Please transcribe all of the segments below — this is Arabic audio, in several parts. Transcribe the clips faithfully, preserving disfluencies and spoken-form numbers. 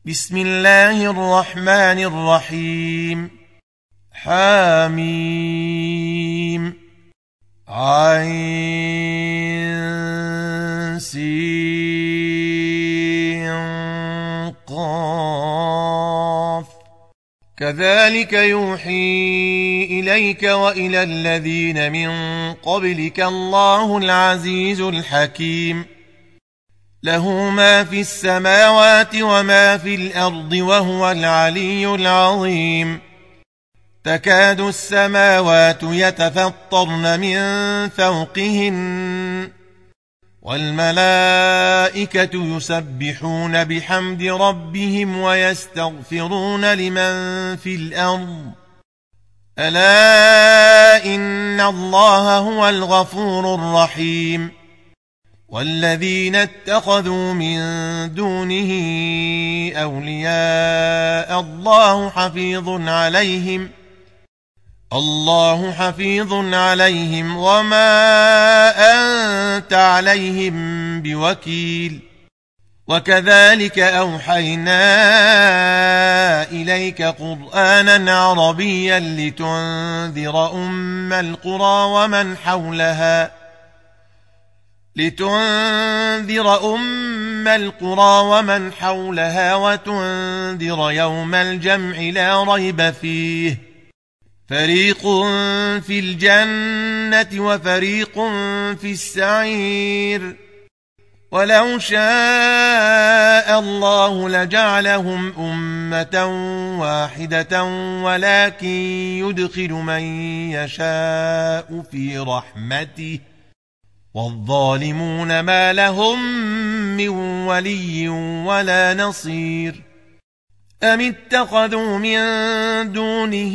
بسم الله الرحمن الرحيم. حاميم عين سين قاف. كذلك يوحي إليك وإلى الذين من قبلك الله العزيز الحكيم. له ما في السماوات وما في الأرض وهو العلي العظيم. تكاد السماوات يتفطرن من فوقهن والملائكة يسبحون بحمد ربهم ويستغفرون لمن في الأرض ألا إن الله هو الغفور الرحيم. والذين اتخذوا من دونه أولياء الله حفيظ عليهم الله حفيظ عليهم وما أنت عليهم بوكيل. وكذلك أوحينا إليك قرآنا عربيا لتنذر أم القرى ومن حولها لتنذر أم القرى ومن حولها وتنذر يوم الجمع لا ريب فيه فريق في الجنة وفريق في السعير. ولو شاء الله لجعلهم أمة واحدة ولكن يدخل من يشاء في رحمته والظالمون ما لهم من ولي ولا نصير. أم اتخذوا من دونه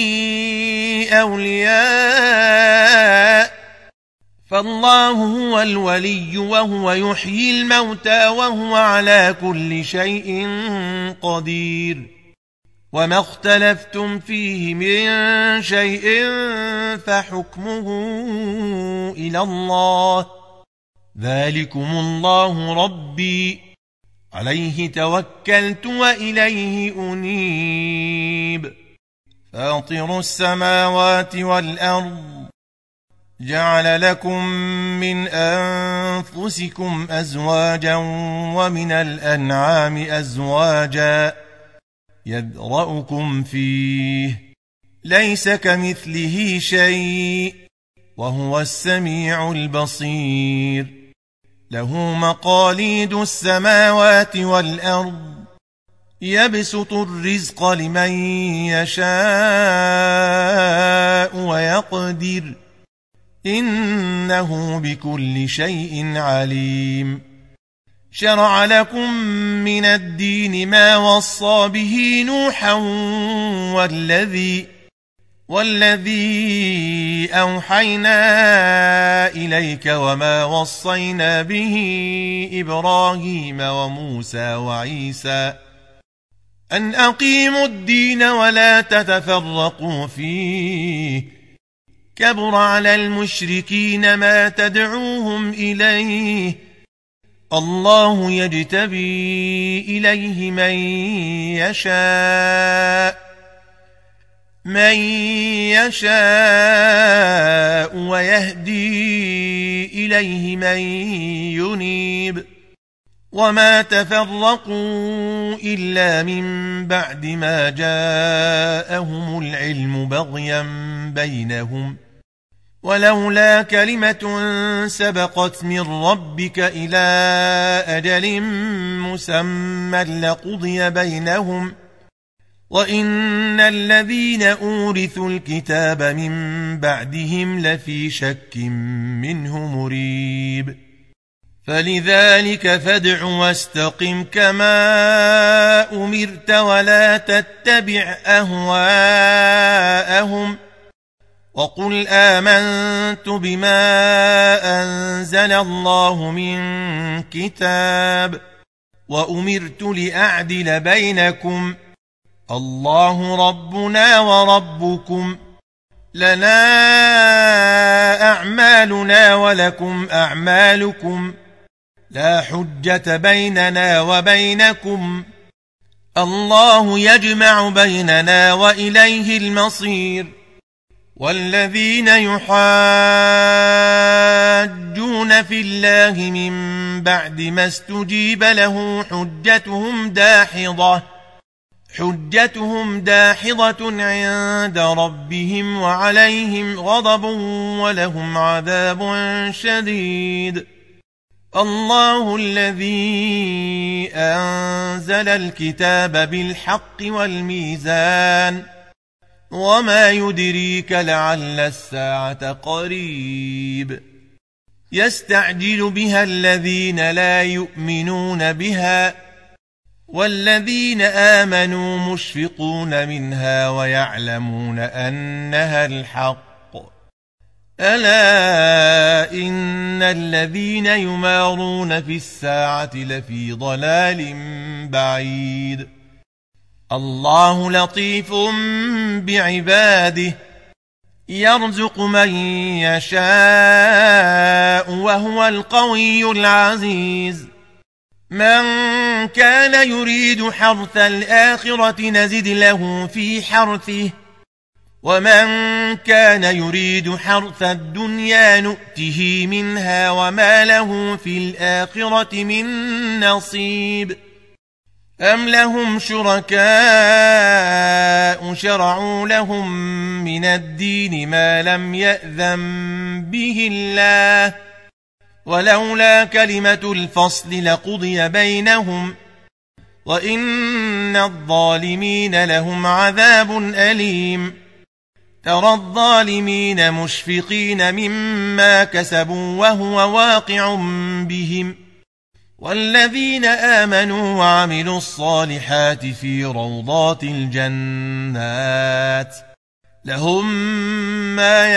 أولياء فالله هو الولي وهو يحيي الموتى وهو على كل شيء قدير. وما اختلفتم فيه من شيء فحكمه إلى الله ذلكم الله ربي عليه توكلت وإليه أنيب. فاطر السماوات والأرض جعل لكم من أنفسكم أزواجا ومن الأنعام أزواجا يذرأكم فيه ليس كمثله شيء وهو السميع البصير. له مقاليد السماوات والأرض يبسط الرزق لمن يشاء ويقدر إنه بكل شيء عليم. شرع لكم من الدين ما وصى به نوحا والذي والذي أوحينا إليك وما وصينا به إبراهيم وموسى وعيسى أن أقيموا الدين ولا تتفرقوا فيه كبر على المشركين ما تدعوهم إليه الله يجتبي إليه من يشاء من يشاء ويهدي إليه من ينيب. وما تفرقوا إلا من بعد ما جاءهم العلم بغيا بينهم ولولا كلمة سبقت من ربك إلى أجل مسمى لقضي بينهم وإن الذين أورثوا الكتاب من بعدهم لفي شك منه مريب. فلذلك فادع واستقم كما أمرت ولا تتبع أهواءهم وقل آمنت بما أنزل الله من كتاب وأمرت لأعدل بينكم الله ربنا وربكم لنا أعمالنا ولكم أعمالكم لا حجة بيننا وبينكم الله يجمع بيننا وإليه المصير. والذين يحاجون في الله من بعد ما استجيب له حجتهم داحضة حجتهم داحضة عند ربهم وعليهم غضب ولهم عذاب شديد. الله الذي أنزل الكتاب بالحق والميزان وما يدريك لعل الساعة قريب. يستعجل بها الذين لا يؤمنون بها والذين آمنوا مشفقون منها ويعلمون أنها الحق. ألا إن الذين يمارون في الساعة لفي ضلال بعيد. الله لطيف بعباده يرزق من يشاء وهو القوي العزيز. من كان يريد حرث الآخرة نزد له في حرثه ومن كان يريد حرث الدنيا نؤته منها وما له في الآخرة من نصيب. أم لهم شركاء شرعوا لهم من الدين ما لم يأذن به الله ولولا كلمة الفصل لقضي بينهم وإن الظالمين لهم عذاب أليم. ترى الظالمين مشفقين مما كسبوا وهو واقع بهم والذين آمنوا وعملوا الصالحات في روضات الجنات لهم ما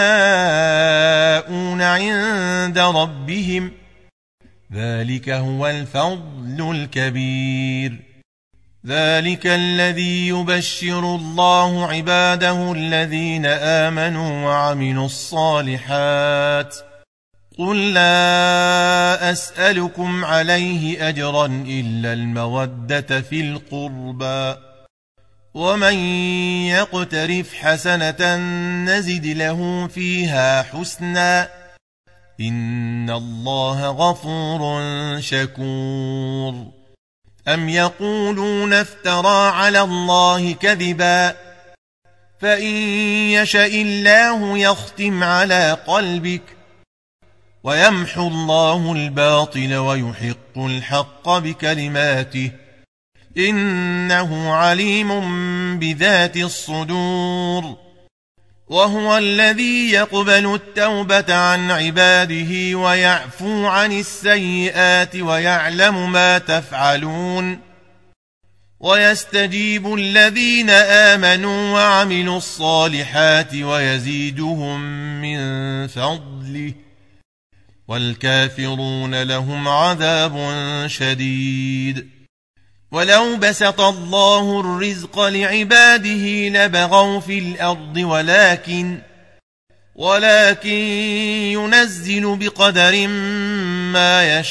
يشاءون عند ربهم ذلك هو الفضل الكبير. ذلك الذي يبشر الله عباده الذين آمنوا وعملوا الصالحات. قل لا أسألكم عليه أجرا إلا المودة في القربى ومن يقترف حسنة نزد له فيها حسنا إن الله غفور شكور. أم يقولون افترى على الله كذبا فإن يشاء الله يختم على قلبك ويمحو الله الباطل ويحق الحق بكلماته إنه عليم بذات الصدور. وهو الذي يقبل التوبة عن عباده ويعفو عن السيئات ويعلم ما تفعلون. ويستجيب الذين آمنوا وعملوا الصالحات ويزيدهم من فضله والكافرون لهم عذاب شديد. ولو بسط الله الرزق لعباده لبغوا في الأرض ولكن ولكن ينزل بقدر ما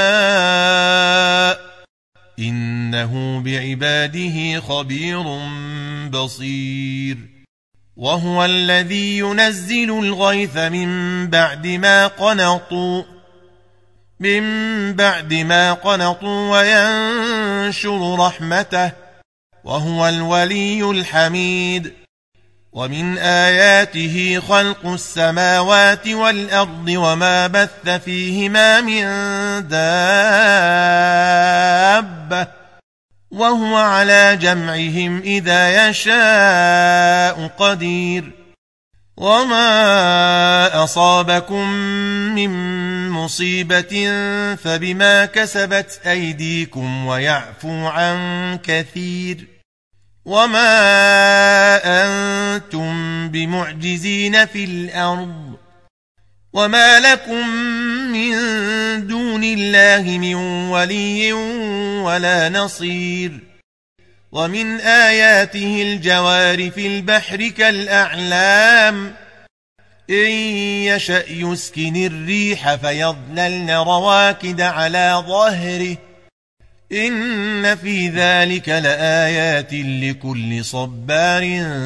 يشاء إنه بعباده خبير بصير. وهو الذي ينزل الغيث من بعد ما قنطوا من بعد ما قنطوا وينشر رحمته وهو الولي الحميد. ومن آياته خلق السماوات والأرض وما بث فيهما من دابة وهو على جمعهم إذا يشاء قدير. وما أصابكم من مصيبة فبما كسبت أيديكم ويعفو عن كثير. وما أنتم بمعجزين في الأرض وما لكم من دون الله من ولي ولا نصير. ومن آياته الجوار في البحر كالأعلام إن يشأ يسكن الريح فيظللن رواكد على ظهره إن في ذلك لآيات لكل صبار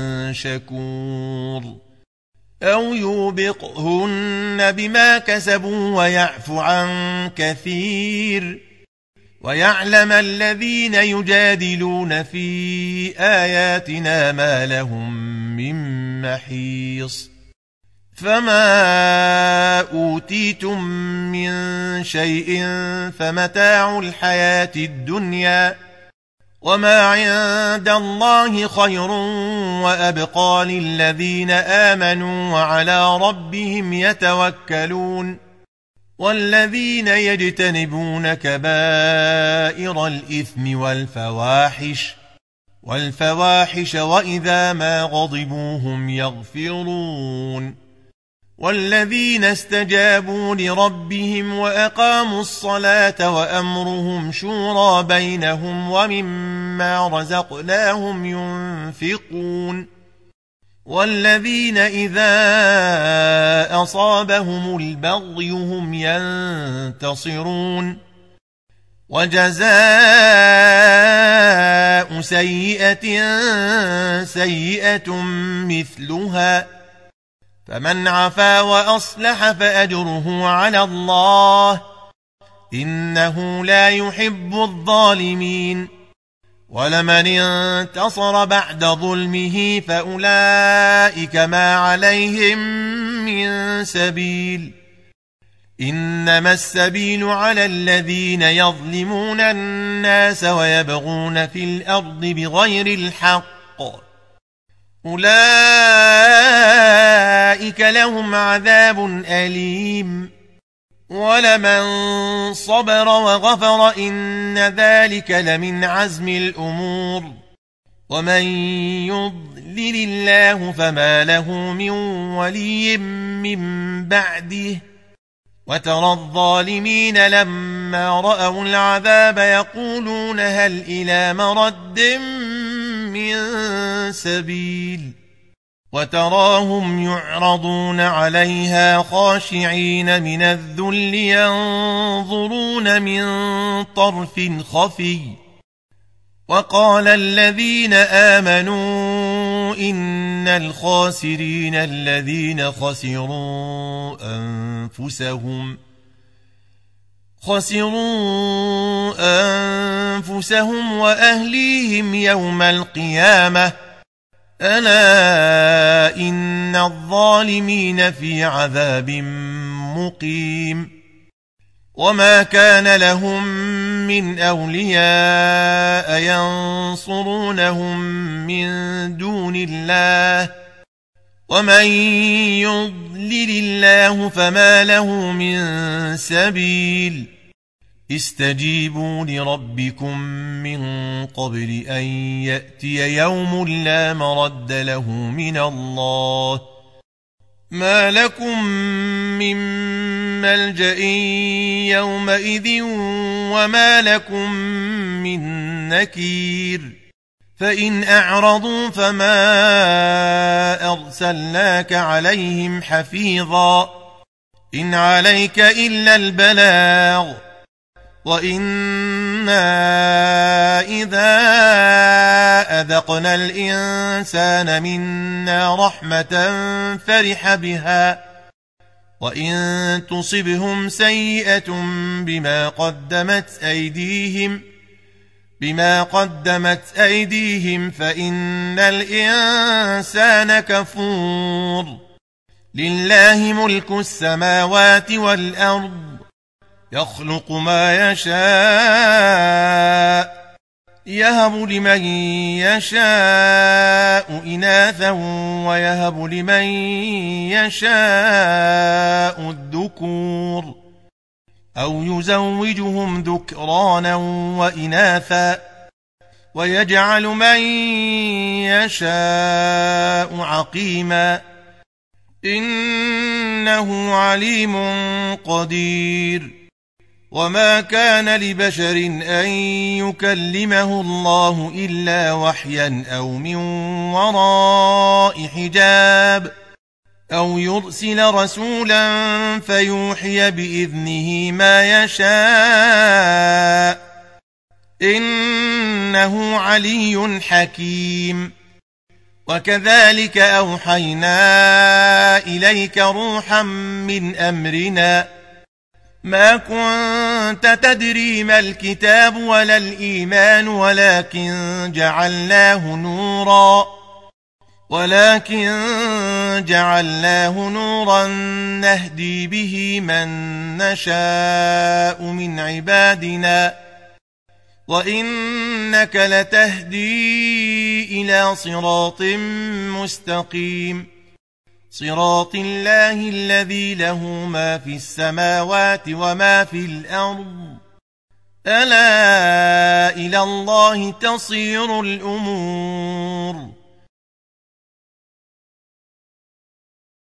شكور أو يوبقهن بما كسبوا ويعفو عن كثير ويعلم الذين يجادلون في آياتنا ما لهم من محيص فما أوتيتم من شيء فمتاع الحياة الدنيا وما عند الله خير وأبقى للذين آمنوا وعلى ربهم يتوكلون والذين يجتنبون كبائر الإثم والفواحش والفواحش وإذا ما غضبوا هم يغفرون والذين استجابوا لربهم وأقاموا الصلاة وأمرهم شورى بينهم ومما رزقناهم ينفقون والذين إذا أصابهم البغي هم ينتصرون وجزاء سيئة سيئة مثلها فمن عفا وأصلح فأجره على الله إنه لا يحب الظالمين ولمن انتصر بعد ظلمه فأولئك ما عليهم من سبيل إنما السبيل على الذين يظلمون الناس ويبغون في الأرض بغير الحق أولئك لهم عذاب أليم ولمن صبر وغفر إن ذلك لمن عزم الأمور ومن يضلل الله فما له من ولي من بعده وترى الظالمين لما رأوا العذاب يقولون هل إلى مرد من سبيل وتراهم يعرضون عليها خاشعين من الذل ينظرون من طرف خفي وقال الذين آمنوا إن الخاسرين الذين خسروا أنفسهم خسروا أنفسهم وأهليهم يوم القيامة ألا إن الظالمين في عذاب مقيم وما كان لهم من أولياء ينصرونهم من دون الله ومن يضلل الله فما له من سبيل استجيبوا لربكم من قبل أن يأتي يوم لا مرد له من الله ما لكم من ملجأ يومئذ وما لكم من نكير فإن أعرضوا فما أرسلناك عليهم حفيظا إن عليك إلا البلاغ وإنا إذا أذقنا الإنسان منا رحمة فرح بها وإن تصبهم سيئة بما قدمت أيديهم بما قدمت أيديهم فإن الإنسان كفور لله ملك السماوات والأرض يخلق ما يشاء يهب لمن يشاء إناثا ويهب لمن يشاء الذكور أو يزوجهم ذكرانا وإناثا ويجعل من يشاء عقيما إنه عليم قدير وما كان لبشر أن يكلمه الله إلا وحيا أو من وراء حجاب أو يرسل رسولا فيوحي بإذنه ما يشاء إنه علي حكيم وكذلك أوحينا إليك روحا من أمرنا ما كنت تدري ما الكتاب ولا الإيمان ولكن جعلناه نورا ولكن جعلناه نورا نهدي به من نشاء من عبادنا وإنك لتهدي إلى صراط مستقيم صراط الله الذي له ما في السماوات وما في الأرض ألا إلى الله تصير الأمور